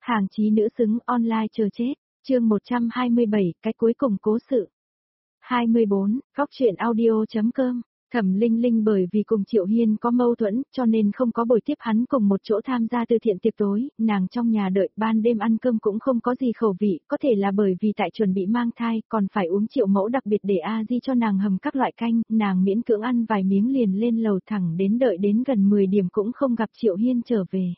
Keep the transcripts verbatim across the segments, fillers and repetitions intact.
Hàng chí nữ xứng online chờ chết, chương một trăm hai mươi bảy, cái cuối cùng cố sự. hai mươi bốn, góc truyện audio.com. Thẩm Linh Linh bởi vì cùng Triệu Hiên có mâu thuẫn, cho nên không có buổi tiếp hắn cùng một chỗ tham gia từ thiện tiệc tối, nàng trong nhà đợi, ban đêm ăn cơm cũng không có gì khẩu vị, có thể là bởi vì tại chuẩn bị mang thai, còn phải uống Triệu mẫu đặc biệt để a di cho nàng hầm các loại canh, nàng miễn cưỡng ăn vài miếng liền lên lầu thẳng đến đợi đến gần mười điểm cũng không gặp Triệu Hiên trở về.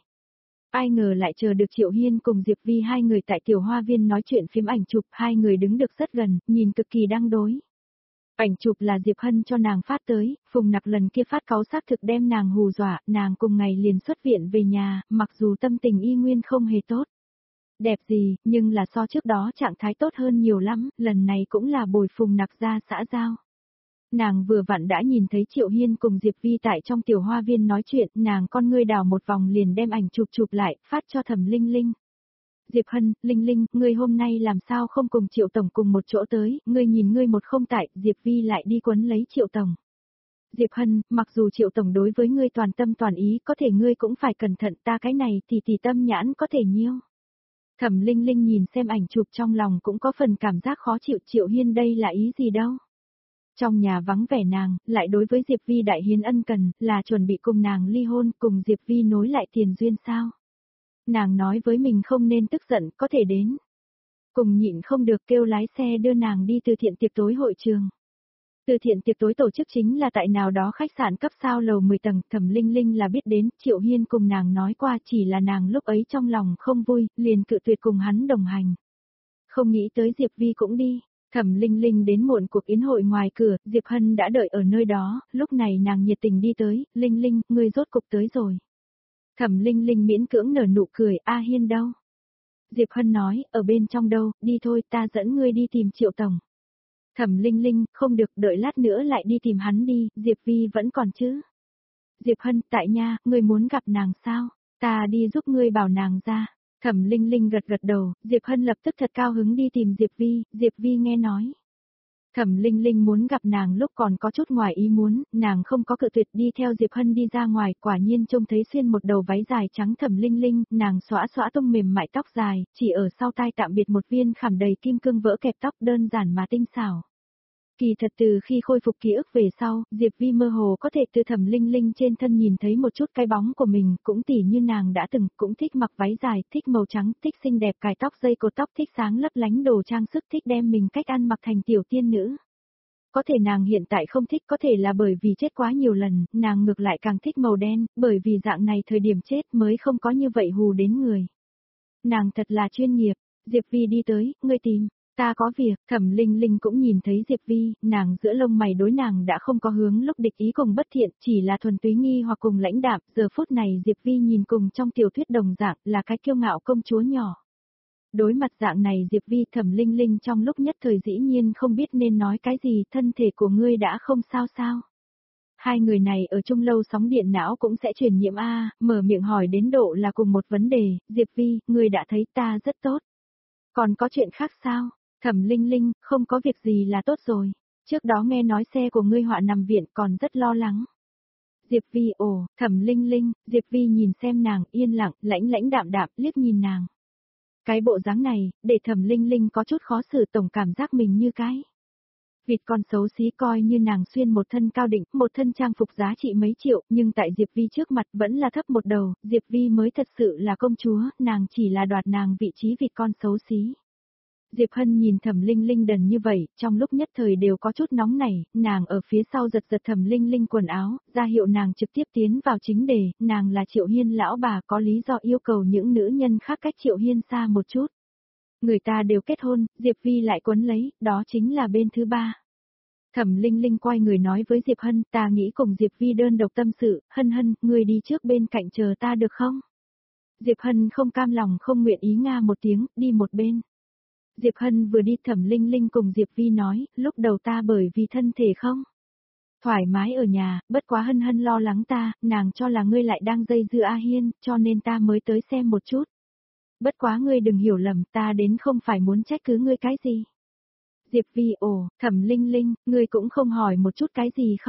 Ai ngờ lại chờ được Triệu Hiên cùng Diệp Vi hai người tại tiểu hoa viên nói chuyện phím ảnh chụp, hai người đứng được rất gần, nhìn cực kỳ đăng đối. Ảnh chụp là Diệp Hân cho nàng phát tới, Phùng Nặc lần kia phát cáu xác thực đem nàng hù dọa, nàng cùng ngày liền xuất viện về nhà, mặc dù tâm tình y nguyên không hề tốt. Đẹp gì, nhưng là so trước đó trạng thái tốt hơn nhiều lắm, lần này cũng là bồi Phùng Nặc ra xã giao. Nàng vừa vặn đã nhìn thấy Triệu Hiên cùng Diệp Vi tại trong tiểu hoa viên nói chuyện, nàng con ngươi đảo một vòng liền đem ảnh chụp chụp lại, phát cho Thẩm Linh Linh. Diệp Hân, Linh Linh, ngươi hôm nay làm sao không cùng Triệu Tổng cùng một chỗ tới, ngươi nhìn ngươi một không tại, Diệp Vi lại đi quấn lấy Triệu Tổng. Diệp Hân, mặc dù Triệu Tổng đối với ngươi toàn tâm toàn ý, có thể ngươi cũng phải cẩn thận, ta cái này thì thì tâm nhãn có thể nhiêu. Thẩm Linh Linh nhìn xem ảnh chụp trong lòng cũng có phần cảm giác khó chịu, Triệu Hiên đây là ý gì đâu. Trong nhà vắng vẻ nàng, lại đối với Diệp Vi đại hiến ân cần, là chuẩn bị cùng nàng ly hôn, cùng Diệp Vi nối lại tiền duyên sao. Nàng nói với mình không nên tức giận, có thể đến. Cùng nhịn không được kêu lái xe đưa nàng đi từ thiện tiệc tối hội trường. Từ thiện tiệc tối tổ chức chính là tại nào đó khách sạn cấp sao lầu mười tầng, Thẩm Linh Linh là biết đến, Triệu Hiên cùng nàng nói qua chỉ là nàng lúc ấy trong lòng không vui, liền cự tuyệt cùng hắn đồng hành. Không nghĩ tới Diệp Vi cũng đi. Thẩm Linh Linh đến muộn cuộc yến hội ngoài cửa, Diệp Hân đã đợi ở nơi đó, lúc này nàng nhiệt tình đi tới, Linh Linh, ngươi rốt cục tới rồi. Thẩm Linh Linh miễn cưỡng nở nụ cười, A Hiên đâu? Diệp Hân nói, ở bên trong đâu, đi thôi, ta dẫn ngươi đi tìm Triệu Tổng. Thẩm Linh Linh, không được, đợi lát nữa lại đi tìm hắn đi, Diệp Vi vẫn còn chứ. Diệp Hân, tại nha, ngươi muốn gặp nàng sao? Ta đi giúp ngươi bảo nàng ra. Thẩm Linh Linh gật gật đầu, Diệp Hân lập tức thật cao hứng đi tìm Diệp Vi, Diệp Vi nghe nói. Thẩm Linh Linh muốn gặp nàng lúc còn có chút ngoài ý muốn, nàng không có cự tuyệt đi theo Diệp Hân đi ra ngoài, quả nhiên trông thấy xuyên một đầu váy dài trắng Thẩm Linh Linh, nàng xõa xõa tung mềm mại tóc dài, chỉ ở sau tai tạm biệt một viên khảm đầy kim cương vỡ kẹp tóc đơn giản mà tinh xảo. Kỳ thật từ khi khôi phục ký ức về sau, Diệp Vi mơ hồ có thể từ Thẩm Linh Linh trên thân nhìn thấy một chút cái bóng của mình, cũng tỉ như nàng đã từng, cũng thích mặc váy dài, thích màu trắng, thích xinh đẹp cài tóc dây cột tóc, thích sáng lấp lánh đồ trang sức, thích đem mình cách ăn mặc thành tiểu tiên nữ. Có thể nàng hiện tại không thích, có thể là bởi vì chết quá nhiều lần, nàng ngược lại càng thích màu đen, bởi vì dạng này thời điểm chết mới không có như vậy hù đến người. Nàng thật là chuyên nghiệp, Diệp Vi đi tới, ngươi tìm. Ta có việc, Thẩm Linh Linh cũng nhìn thấy Diệp Vi, nàng giữa lông mày đối nàng đã không có hướng lúc địch ý cùng bất thiện, chỉ là thuần túy nghi hoặc cùng lãnh đạm, giờ phút này Diệp Vi nhìn cùng trong tiểu thuyết đồng dạng, là cái kiêu ngạo công chúa nhỏ. Đối mặt dạng này Diệp Vi, Thẩm Linh Linh trong lúc nhất thời dĩ nhiên không biết nên nói cái gì, thân thể của ngươi đã không sao sao. Hai người này ở chung lâu sóng điện não cũng sẽ truyền nhiễm a, mở miệng hỏi đến độ là cùng một vấn đề, Diệp Vi, ngươi đã thấy ta rất tốt. Còn có chuyện khác sao? Thẩm Linh Linh, không có việc gì là tốt rồi. Trước đó nghe nói xe của ngươi họa nằm viện còn rất lo lắng. Diệp Vi, ồ, Thẩm Linh Linh, Diệp Vi nhìn xem nàng, yên lặng, lãnh lãnh đạm đạm, liếc nhìn nàng. Cái bộ dáng này, để Thẩm Linh Linh có chút khó xử, tổng cảm giác mình như cái vịt con xấu xí, coi như nàng xuyên một thân cao định, một thân trang phục giá trị mấy triệu, nhưng tại Diệp Vi trước mặt vẫn là thấp một đầu, Diệp Vi mới thật sự là công chúa, nàng chỉ là đoạt nàng vị trí vịt con xấu xí. Diệp Hân nhìn Thẩm Linh Linh đần như vậy, trong lúc nhất thời đều có chút nóng nảy, nàng ở phía sau giật giật Thẩm Linh Linh quần áo, ra hiệu nàng trực tiếp tiến vào chính đề, nàng là Triệu Hiên lão bà, có lý do yêu cầu những nữ nhân khác cách Triệu Hiên xa một chút. Người ta đều kết hôn, Diệp Vi lại quấn lấy, đó chính là bên thứ ba. Thẩm Linh Linh quay người nói với Diệp Hân, ta nghĩ cùng Diệp Vi đơn độc tâm sự, Hân Hân, người đi trước bên cạnh chờ ta được không? Diệp Hân không cam lòng không nguyện ý nga một tiếng, đi một bên. Diệp Hân vừa đi, Thẩm Linh Linh cùng Diệp Vi nói, lúc đầu ta bởi vì thân thể không thoải mái ở nhà, bất quá Hân Hân lo lắng ta, nàng cho là ngươi lại đang dây dưa A Hiên, cho nên ta mới tới xem một chút. Bất quá ngươi đừng hiểu lầm, ta đến không phải muốn trách cứ ngươi cái gì. Diệp Vi, ồ, Thẩm Linh Linh, ngươi cũng không hỏi một chút cái gì không?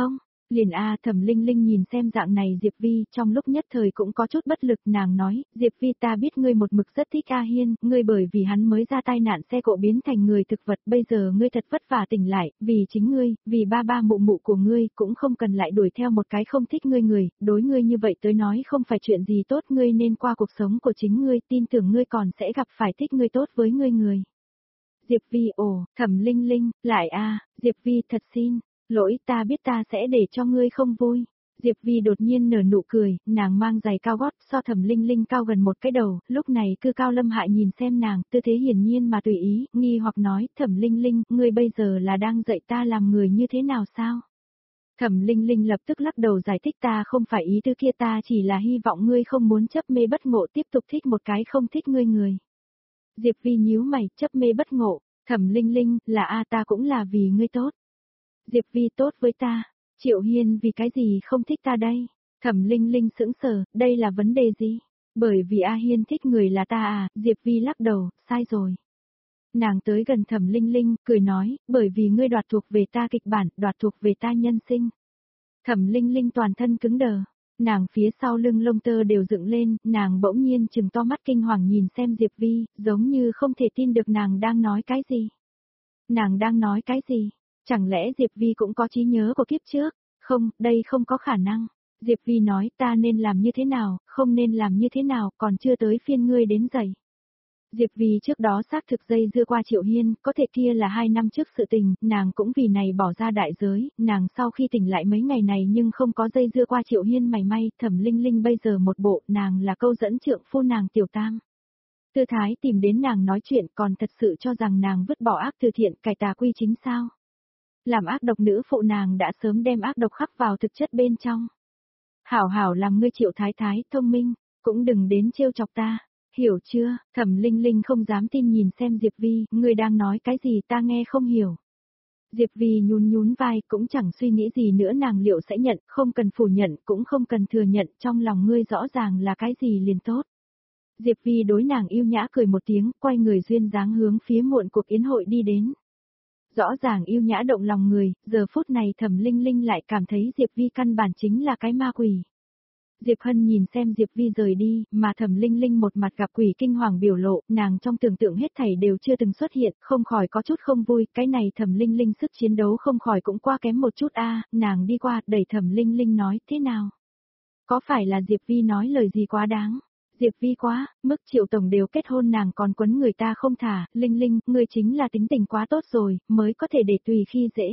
Liền a, Thẩm Linh Linh nhìn xem dạng này Diệp Vi, trong lúc nhất thời cũng có chút bất lực, nàng nói, Diệp Vi ta biết ngươi một mực rất thích A Hiên, ngươi bởi vì hắn mới ra tai nạn xe cộ biến thành người thực vật, bây giờ ngươi thật vất vả tỉnh lại, vì chính ngươi, vì ba ba mụ mụ của ngươi, cũng không cần lại đuổi theo một cái không thích ngươi người, đối ngươi như vậy tới nói không phải chuyện gì tốt, ngươi nên qua cuộc sống của chính ngươi, tin tưởng ngươi còn sẽ gặp phải thích ngươi tốt với ngươi người. Diệp Vi ồ, Thẩm Linh Linh, lại a, Diệp Vi thật xin. Lỗi ta biết ta sẽ để cho ngươi không vui. Diệp Vi đột nhiên nở nụ cười, nàng mang giày cao gót so Thẩm Linh Linh cao gần một cái đầu, lúc này cư Cao Lâm Hại nhìn xem nàng, tư thế hiển nhiên mà tùy ý, nghi hoặc nói, Thẩm Linh Linh, ngươi bây giờ là đang dạy ta làm người như thế nào sao? Thẩm Linh Linh lập tức lắc đầu giải thích ta không phải ý tư kia ta chỉ là hy vọng ngươi không muốn chấp mê bất ngộ tiếp tục thích một cái không thích ngươi người. Diệp Vi nhíu mày, chấp mê bất ngộ, Thẩm Linh Linh, là a ta cũng là vì ngươi tốt. Diệp Vi tốt với ta, Triệu Hiên vì cái gì không thích ta đây? Thẩm Linh Linh sững sờ, đây là vấn đề gì? Bởi vì A Hiên thích người là ta à, Diệp Vi lắc đầu, sai rồi. Nàng tới gần Thẩm Linh Linh, cười nói, bởi vì ngươi đoạt thuộc về ta kịch bản, đoạt thuộc về ta nhân sinh. Thẩm Linh Linh toàn thân cứng đờ, nàng phía sau lưng lông tơ đều dựng lên, nàng bỗng nhiên trừng to mắt kinh hoàng nhìn xem Diệp Vi, giống như không thể tin được nàng đang nói cái gì. Nàng đang nói cái gì? Chẳng lẽ Diệp Vi cũng có trí nhớ của kiếp trước? Không, đây không có khả năng. Diệp Vi nói ta nên làm như thế nào, không nên làm như thế nào, còn chưa tới phiên ngươi đến dạy. Diệp Vi trước đó xác thực dây dưa qua Triệu Hiên, có thể kia là hai năm trước sự tình, nàng cũng vì này bỏ ra đại giới, nàng sau khi tỉnh lại mấy ngày này nhưng không có dây dưa qua Triệu Hiên mảy may, Thẩm Linh Linh bây giờ một bộ, nàng là câu dẫn trượng phu nàng tiểu tam. Tư thái tìm đến nàng nói chuyện còn thật sự cho rằng nàng vứt bỏ ác từ thiện cải tà quy chính sao. Làm ác độc nữ phụ nàng đã sớm đem ác độc khắc vào thực chất bên trong. Hảo hảo làm ngươi Triệu thái thái, thông minh, cũng đừng đến trêu chọc ta, hiểu chưa? Thẩm Linh Linh không dám tin nhìn xem Diệp Vi, ngươi đang nói cái gì ta nghe không hiểu. Diệp Vi nhún nhún vai, cũng chẳng suy nghĩ gì nữa nàng liệu sẽ nhận, không cần phủ nhận, cũng không cần thừa nhận, trong lòng ngươi rõ ràng là cái gì liền tốt. Diệp Vi đối nàng yêu nhã cười một tiếng, quay người duyên dáng hướng phía muộn cuộc yến hội đi đến. Rõ ràng yêu nhã động lòng người, giờ phút này Thẩm Linh Linh lại cảm thấy Diệp Vi căn bản chính là cái ma quỷ. Diệp Hân nhìn xem Diệp Vi rời đi, mà Thẩm Linh Linh một mặt gặp quỷ kinh hoàng biểu lộ, nàng trong tưởng tượng hết thảy đều chưa từng xuất hiện, không khỏi có chút không vui, cái này Thẩm Linh Linh sức chiến đấu không khỏi cũng qua kém một chút a, nàng đi qua, đẩy Thẩm Linh Linh nói, thế nào? Có phải là Diệp Vi nói lời gì quá đáng? Diệp Vi quá, mức Triệu tổng đều kết hôn nàng còn quấn người ta không thả, Linh Linh, ngươi chính là tính tình quá tốt rồi, mới có thể để tùy khi dễ.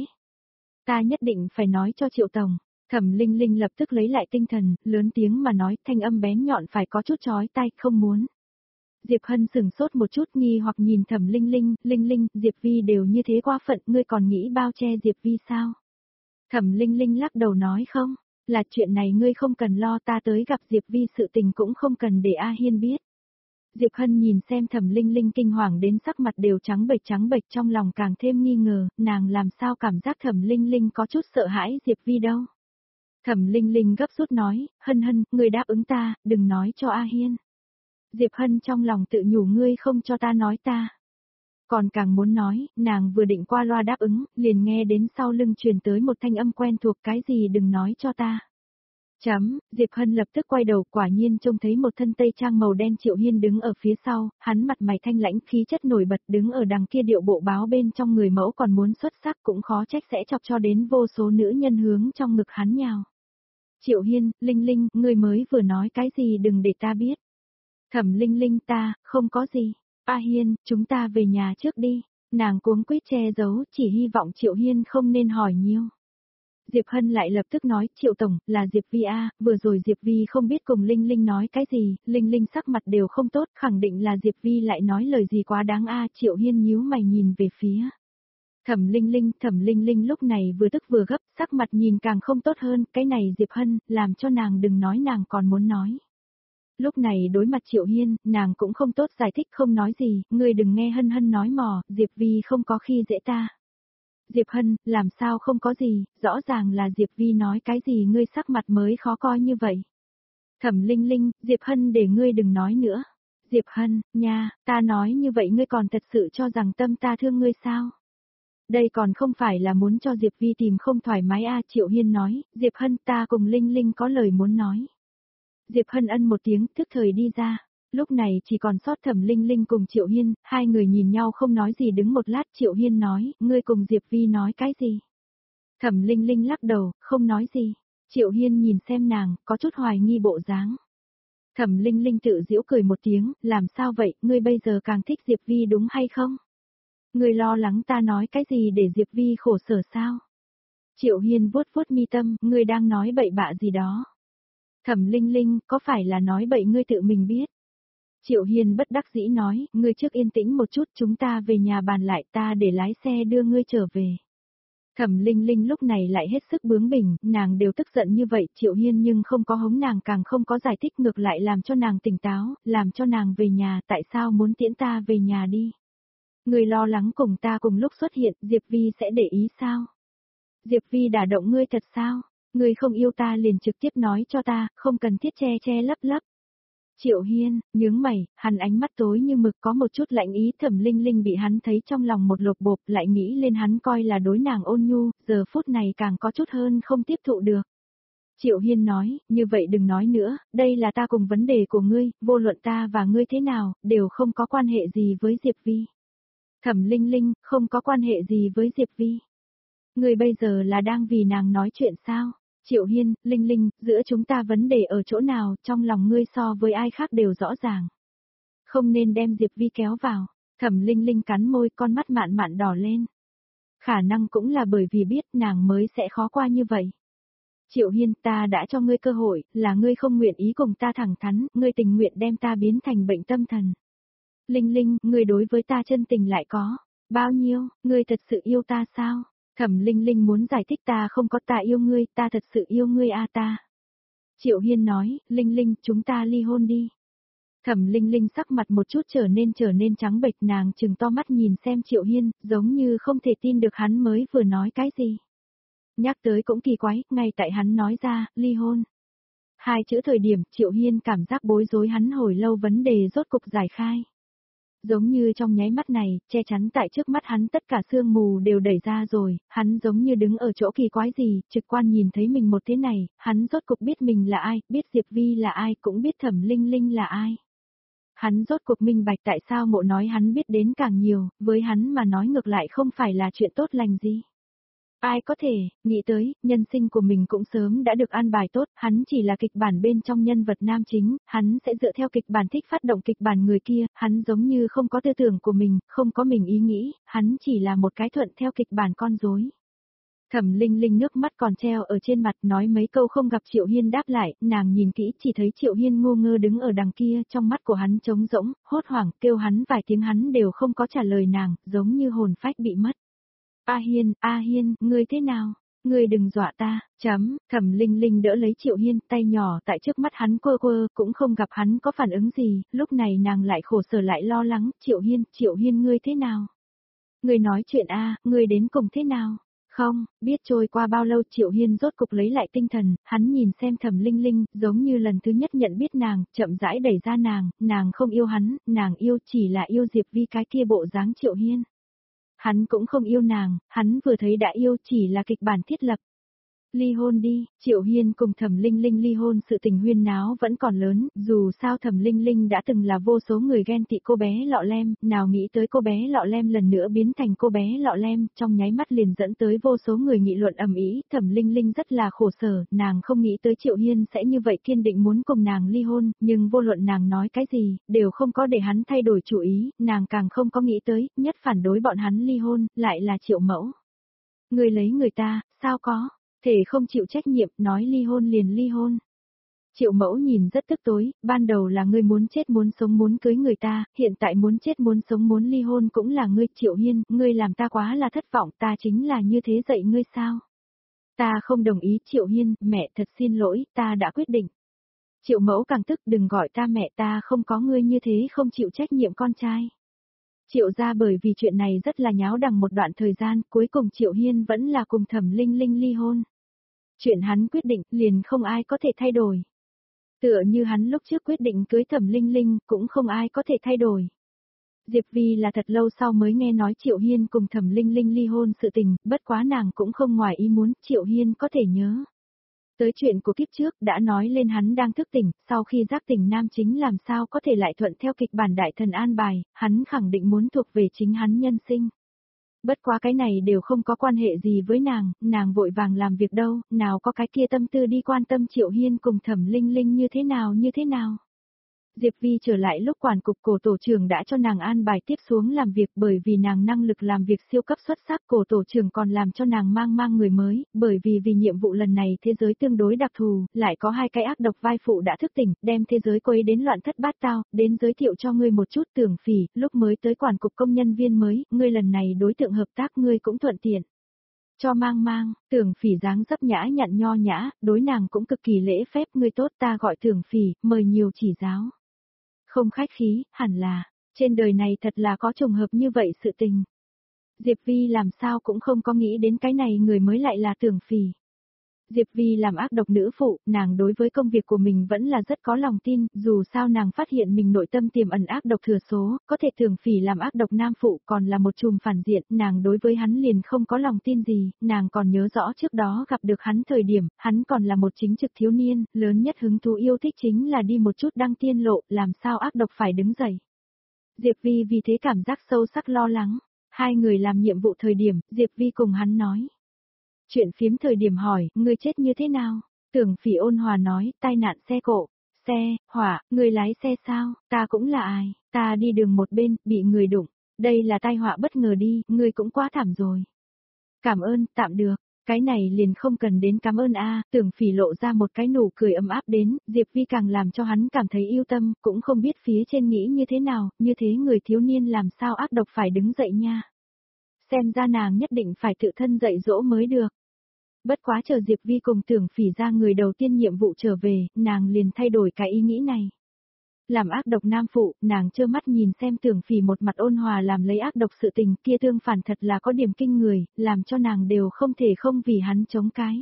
Ta nhất định phải nói cho Triệu tổng. Thẩm Linh Linh lập tức lấy lại tinh thần, lớn tiếng mà nói, thanh âm bén nhọn phải có chút chói tai, không muốn. Diệp Hân sừng sốt một chút nghi hoặc nhìn Thẩm Linh Linh, Linh Linh, Diệp Vi đều như thế quá phận, ngươi còn nghĩ bao che Diệp Vi sao? Thẩm Linh Linh lắc đầu nói không, là chuyện này ngươi không cần lo, ta tới gặp Diệp Vi sự tình cũng không cần để A Hiên biết. Diệp Hân nhìn xem Thẩm Linh Linh kinh hoàng đến sắc mặt đều trắng bệch trắng bệch trong lòng càng thêm nghi ngờ, nàng làm sao cảm giác Thẩm Linh Linh có chút sợ hãi Diệp Vi đâu. Thẩm Linh Linh gấp rút nói, Hân Hân, ngươi đáp ứng ta, đừng nói cho A Hiên. Diệp Hân trong lòng tự nhủ ngươi không cho ta nói ta. Còn càng muốn nói, nàng vừa định qua loa đáp ứng, liền nghe đến sau lưng truyền tới một thanh âm quen thuộc cái gì đừng nói cho ta. Chấm, Diệp Hân lập tức quay đầu quả nhiên trông thấy một thân tây trang màu đen Triệu Hiên đứng ở phía sau, hắn mặt mày thanh lãnh khí chất nổi bật đứng ở đằng kia điệu bộ báo bên trong người mẫu còn muốn xuất sắc cũng khó trách sẽ chọc cho đến vô số nữ nhân hướng trong ngực hắn nhào. Triệu Hiên, Linh Linh, ngươi mới vừa nói cái gì đừng để ta biết. Thẩm Linh Linh ta, không có gì. A Hiên, chúng ta về nhà trước đi. Nàng cuống quýt che giấu, chỉ hy vọng Triệu Hiên không nên hỏi nhiều. Diệp Hân lại lập tức nói, Triệu Tổng, là Diệp Vi A, vừa rồi Diệp Vi không biết cùng Linh Linh nói cái gì, Linh Linh sắc mặt đều không tốt, khẳng định là Diệp Vi lại nói lời gì quá đáng A, Triệu Hiên nhíu mày nhìn về phía. Thẩm Linh Linh, Thẩm Linh Linh lúc này vừa tức vừa gấp, sắc mặt nhìn càng không tốt hơn, cái này Diệp Hân, làm cho nàng đừng nói nàng còn muốn nói. Lúc này đối mặt Triệu Hiên, nàng cũng không tốt giải thích không nói gì, ngươi đừng nghe Hân Hân nói mò, Diệp Vi không có khi dễ ta. Diệp Hân, làm sao không có gì, rõ ràng là Diệp Vi nói cái gì ngươi sắc mặt mới khó coi như vậy. Thẩm Linh Linh, Diệp Hân để ngươi đừng nói nữa. Diệp Hân, nha, ta nói như vậy ngươi còn thật sự cho rằng tâm ta thương ngươi sao? Đây còn không phải là muốn cho Diệp Vi tìm không thoải mái a, Triệu Hiên nói, Diệp Hân ta cùng Linh Linh có lời muốn nói. Diệp Hân ân một tiếng, thức thời đi ra. Lúc này chỉ còn sót Thẩm Linh Linh cùng Triệu Hiên, hai người nhìn nhau không nói gì đứng một lát, Triệu Hiên nói, ngươi cùng Diệp Vi nói cái gì? Thẩm Linh Linh lắc đầu, không nói gì. Triệu Hiên nhìn xem nàng, có chút hoài nghi bộ dáng. Thẩm Linh Linh tự giễu cười một tiếng, làm sao vậy, ngươi bây giờ càng thích Diệp Vi đúng hay không? Ngươi lo lắng ta nói cái gì để Diệp Vi khổ sở sao? Triệu Hiên vuốt vuốt mi tâm, ngươi đang nói bậy bạ gì đó. Thẩm Linh Linh, có phải là nói bậy ngươi tự mình biết? Triệu Hiên bất đắc dĩ nói, ngươi trước yên tĩnh một chút, chúng ta về nhà bàn lại, ta để lái xe đưa ngươi trở về. Thẩm Linh Linh lúc này lại hết sức bướng bỉnh, nàng đều tức giận như vậy, Triệu Hiên nhưng không có hống nàng càng không có giải thích, ngược lại làm cho nàng tỉnh táo, làm cho nàng về nhà, tại sao muốn tiễn ta về nhà đi? Ngươi lo lắng cùng ta cùng lúc xuất hiện, Diệp Vi sẽ để ý sao? Diệp Vi đả động ngươi thật sao? Ngươi không yêu ta liền trực tiếp nói cho ta, không cần thiết che che lấp lấp. Triệu Hiên, nhướng mày, hắn ánh mắt tối như mực có một chút lạnh ý, Thẩm Linh Linh bị hắn thấy trong lòng một lột bộp, lại nghĩ lên hắn coi là đối nàng ôn nhu, giờ phút này càng có chút hơn không tiếp thụ được. Triệu Hiên nói, như vậy đừng nói nữa, đây là ta cùng vấn đề của ngươi, vô luận ta và ngươi thế nào, đều không có quan hệ gì với Diệp Vi. Thẩm Linh Linh, không có quan hệ gì với Diệp Vi. Ngươi bây giờ là đang vì nàng nói chuyện sao? Triệu Hiên, Linh Linh, giữa chúng ta vấn đề ở chỗ nào, trong lòng ngươi so với ai khác đều rõ ràng. Không nên đem Diệp Vi kéo vào. Thẩm Linh Linh cắn môi, con mắt mạn mạn đỏ lên. Khả năng cũng là bởi vì biết nàng mới sẽ khó qua như vậy. Triệu Hiên, ta đã cho ngươi cơ hội, là ngươi không nguyện ý cùng ta thẳng thắn, ngươi tình nguyện đem ta biến thành bệnh tâm thần. Linh Linh, ngươi đối với ta chân tình lại có bao nhiêu, ngươi thật sự yêu ta sao? Thẩm Linh Linh muốn giải thích, ta không có, ta yêu ngươi, ta thật sự yêu ngươi a ta. Triệu Hiên nói, Linh Linh, chúng ta ly hôn đi. Thẩm Linh Linh sắc mặt một chút trở nên trở nên trắng bệch, nàng trừng to mắt nhìn xem Triệu Hiên, giống như không thể tin được hắn mới vừa nói cái gì. Nhắc tới cũng kỳ quái, ngay tại hắn nói ra, ly hôn. Hai chữ thời điểm, Triệu Hiên cảm giác bối rối, hắn hồi lâu vấn đề rốt cục giải khai. Giống như trong nháy mắt này, che chắn tại trước mắt hắn tất cả sương mù đều đẩy ra rồi, hắn giống như đứng ở chỗ kỳ quái gì, trực quan nhìn thấy mình một thế này, hắn rốt cục biết mình là ai, biết Diệp Vi là ai, cũng biết Thẩm Linh Linh là ai. Hắn rốt cuộc minh bạch tại sao mộ nói hắn biết đến càng nhiều, với hắn mà nói ngược lại không phải là chuyện tốt lành gì. Ai có thể, nghĩ tới, nhân sinh của mình cũng sớm đã được an bài tốt, hắn chỉ là kịch bản bên trong nhân vật nam chính, hắn sẽ dựa theo kịch bản thích phát động kịch bản người kia, hắn giống như không có tư tưởng của mình, không có mình ý nghĩ, hắn chỉ là một cái thuận theo kịch bản con rối. Thẩm Linh Linh nước mắt còn treo ở trên mặt, nói mấy câu không gặp Triệu Hiên đáp lại, nàng nhìn kỹ chỉ thấy Triệu Hiên ngu ngơ đứng ở đằng kia, trong mắt của hắn trống rỗng, hốt hoảng, kêu hắn vài tiếng hắn đều không có trả lời nàng, giống như hồn phách bị mất. A Hiên, A Hiên, ngươi thế nào? Ngươi đừng dọa ta, chấm, Thẩm Linh Linh đỡ lấy Triệu Hiên, tay nhỏ tại trước mắt hắn quơ quơ, cũng không gặp hắn có phản ứng gì, lúc này nàng lại khổ sở lại lo lắng, Triệu Hiên, Triệu Hiên ngươi thế nào? Ngươi nói chuyện a, ngươi đến cùng thế nào? Không, biết trôi qua bao lâu Triệu Hiên rốt cục lấy lại tinh thần, hắn nhìn xem Thẩm Linh Linh, giống như lần thứ nhất nhận biết nàng, chậm rãi đẩy ra nàng, nàng không yêu hắn, nàng yêu chỉ là yêu Diệp Vi cái kia bộ dáng Triệu Hiên. Hắn cũng không yêu nàng, hắn vừa thấy đã yêu chỉ là kịch bản thiết lập. Ly hôn đi, Triệu Hiên cùng Thẩm Linh Linh ly hôn, sự tình huyên náo vẫn còn lớn, dù sao Thẩm Linh Linh đã từng là vô số người ghen tị cô bé lọ lem, nào nghĩ tới cô bé lọ lem lần nữa biến thành cô bé lọ lem, trong nháy mắt liền dẫn tới vô số người nghị luận ầm ĩ, Thẩm Linh Linh rất là khổ sở, nàng không nghĩ tới Triệu Hiên sẽ như vậy kiên định muốn cùng nàng ly hôn, nhưng vô luận nàng nói cái gì, đều không có để hắn thay đổi chủ ý, nàng càng không có nghĩ tới, nhất phản đối bọn hắn ly hôn, lại là Triệu Mẫu. Người lấy người ta, sao có? Thể không chịu trách nhiệm, nói ly hôn liền ly hôn. Triệu Mẫu nhìn rất tức tối, ban đầu là ngươi muốn chết muốn sống muốn cưới người ta, hiện tại muốn chết muốn sống muốn ly hôn cũng là ngươi. Triệu Hiên, ngươi làm ta quá là thất vọng, ta chính là như thế dạy ngươi sao? Ta không đồng ý. Triệu Hiên, mẹ thật xin lỗi, ta đã quyết định. Triệu Mẫu càng tức, đừng gọi ta mẹ, ta không có ngươi như thế không chịu trách nhiệm con trai. Triệu gia bởi vì chuyện này rất là nháo đằng một đoạn thời gian, cuối cùng Triệu Hiên vẫn là cùng Thẩm Linh Linh ly hôn. Chuyện hắn quyết định, liền không ai có thể thay đổi. Tựa như hắn lúc trước quyết định cưới Thẩm Linh Linh, cũng không ai có thể thay đổi. Diệp Vi là thật lâu sau mới nghe nói Triệu Hiên cùng Thẩm Linh Linh ly hôn sự tình, bất quá nàng cũng không ngoài ý muốn, Triệu Hiên có thể nhớ. Tới chuyện của kiếp trước đã nói lên hắn đang thức tỉnh, sau khi giác tỉnh nam chính làm sao có thể lại thuận theo kịch bản đại thần an bài, hắn khẳng định muốn thuộc về chính hắn nhân sinh. Bất quá cái này đều không có quan hệ gì với nàng, nàng vội vàng làm việc đâu, nào có cái kia tâm tư đi quan tâm Triệu Hiên cùng Thẩm Linh Linh như thế nào như thế nào. Diệp Vi trở lại lúc quản cục cổ tổ trưởng đã cho nàng an bài tiếp xuống làm việc bởi vì nàng năng lực làm việc siêu cấp xuất sắc, cổ tổ trưởng còn làm cho nàng mang mang người mới, bởi vì vì nhiệm vụ lần này thế giới tương đối đặc thù, lại có hai cái ác độc vai phụ đã thức tỉnh, đem thế giới quấy đến loạn thất bát tao, đến giới thiệu cho ngươi một chút Tưởng Phỉ, lúc mới tới quản cục công nhân viên mới, ngươi lần này đối tượng hợp tác ngươi cũng thuận tiện. Cho mang mang, Tưởng Phỉ dáng dấp nhã nhặn nho nhã, đối nàng cũng cực kỳ lễ phép, ngươi tốt ta gọi Tưởng Phỉ, mời nhiều chỉ giáo. Không khách khí, hẳn là, trên đời này thật là có trùng hợp như vậy sự tình. Diệp Vi làm sao cũng không có nghĩ đến cái này người mới lại là Tưởng Phỉ. Diệp Vi làm ác độc nữ phụ, nàng đối với công việc của mình vẫn là rất có lòng tin, dù sao nàng phát hiện mình nội tâm tiềm ẩn ác độc thừa số, có thể Tưởng Phỉ làm ác độc nam phụ còn là một chùm phản diện, nàng đối với hắn liền không có lòng tin gì, nàng còn nhớ rõ trước đó gặp được hắn thời điểm, hắn còn là một chính trực thiếu niên, lớn nhất hứng thú yêu thích chính là đi một chút đăng tiên lộ, làm sao ác độc phải đứng dậy. Diệp Vi vì thế cảm giác sâu sắc lo lắng, hai người làm nhiệm vụ thời điểm, Diệp Vi cùng hắn nói. Chuyện phiếm thời điểm hỏi, ngươi chết như thế nào? Tưởng Phỉ ôn hòa nói, tai nạn xe cộ, xe, hỏa, người lái xe sao, ta cũng là ai, ta đi đường một bên, bị người đụng, đây là tai họa bất ngờ đi, ngươi cũng quá thảm rồi. Cảm ơn, tạm được, cái này liền không cần đến cảm ơn a. Tưởng Phỉ lộ ra một cái nụ cười ấm áp đến, Diệp Vi càng làm cho hắn cảm thấy yêu tâm, cũng không biết phía trên nghĩ như thế nào, như thế người thiếu niên làm sao ác độc phải đứng dậy nha. Xem ra nàng nhất định phải tự thân dạy dỗ mới được. Bất quá chờ Diệp Vi cùng Tưởng Phỉ ra người đầu tiên nhiệm vụ trở về, nàng liền thay đổi cái ý nghĩ này. Làm ác độc nam phụ, nàng trơ mắt nhìn xem Tưởng Phỉ một mặt ôn hòa làm lấy ác độc sự tình kia tương phản thật là có điểm kinh người, làm cho nàng đều không thể không vì hắn chống cái.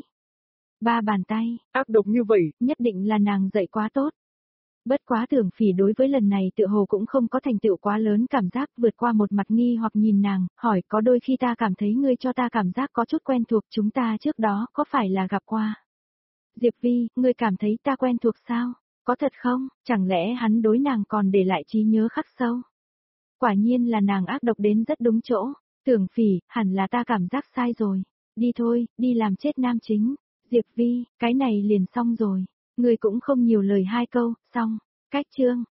Ba bàn tay, ác độc như vậy, nhất định là nàng dạy quá tốt. Bất quá Tưởng Phỉ đối với lần này tự hồ cũng không có thành tựu quá lớn cảm giác vượt qua một mặt nghi hoặc nhìn nàng, hỏi có đôi khi ta cảm thấy ngươi cho ta cảm giác có chút quen thuộc chúng ta trước đó có phải là gặp qua. Diệp Vi, ngươi cảm thấy ta quen thuộc sao? Có thật không? Chẳng lẽ hắn đối nàng còn để lại trí nhớ khắc sâu? Quả nhiên là nàng ác độc đến rất đúng chỗ. Tưởng Phỉ, hẳn là ta cảm giác sai rồi. Đi thôi, đi làm chết nam chính. Diệp Vi, cái này liền xong rồi. Ngươi cũng không nhiều lời hai câu, xong. Cách chương.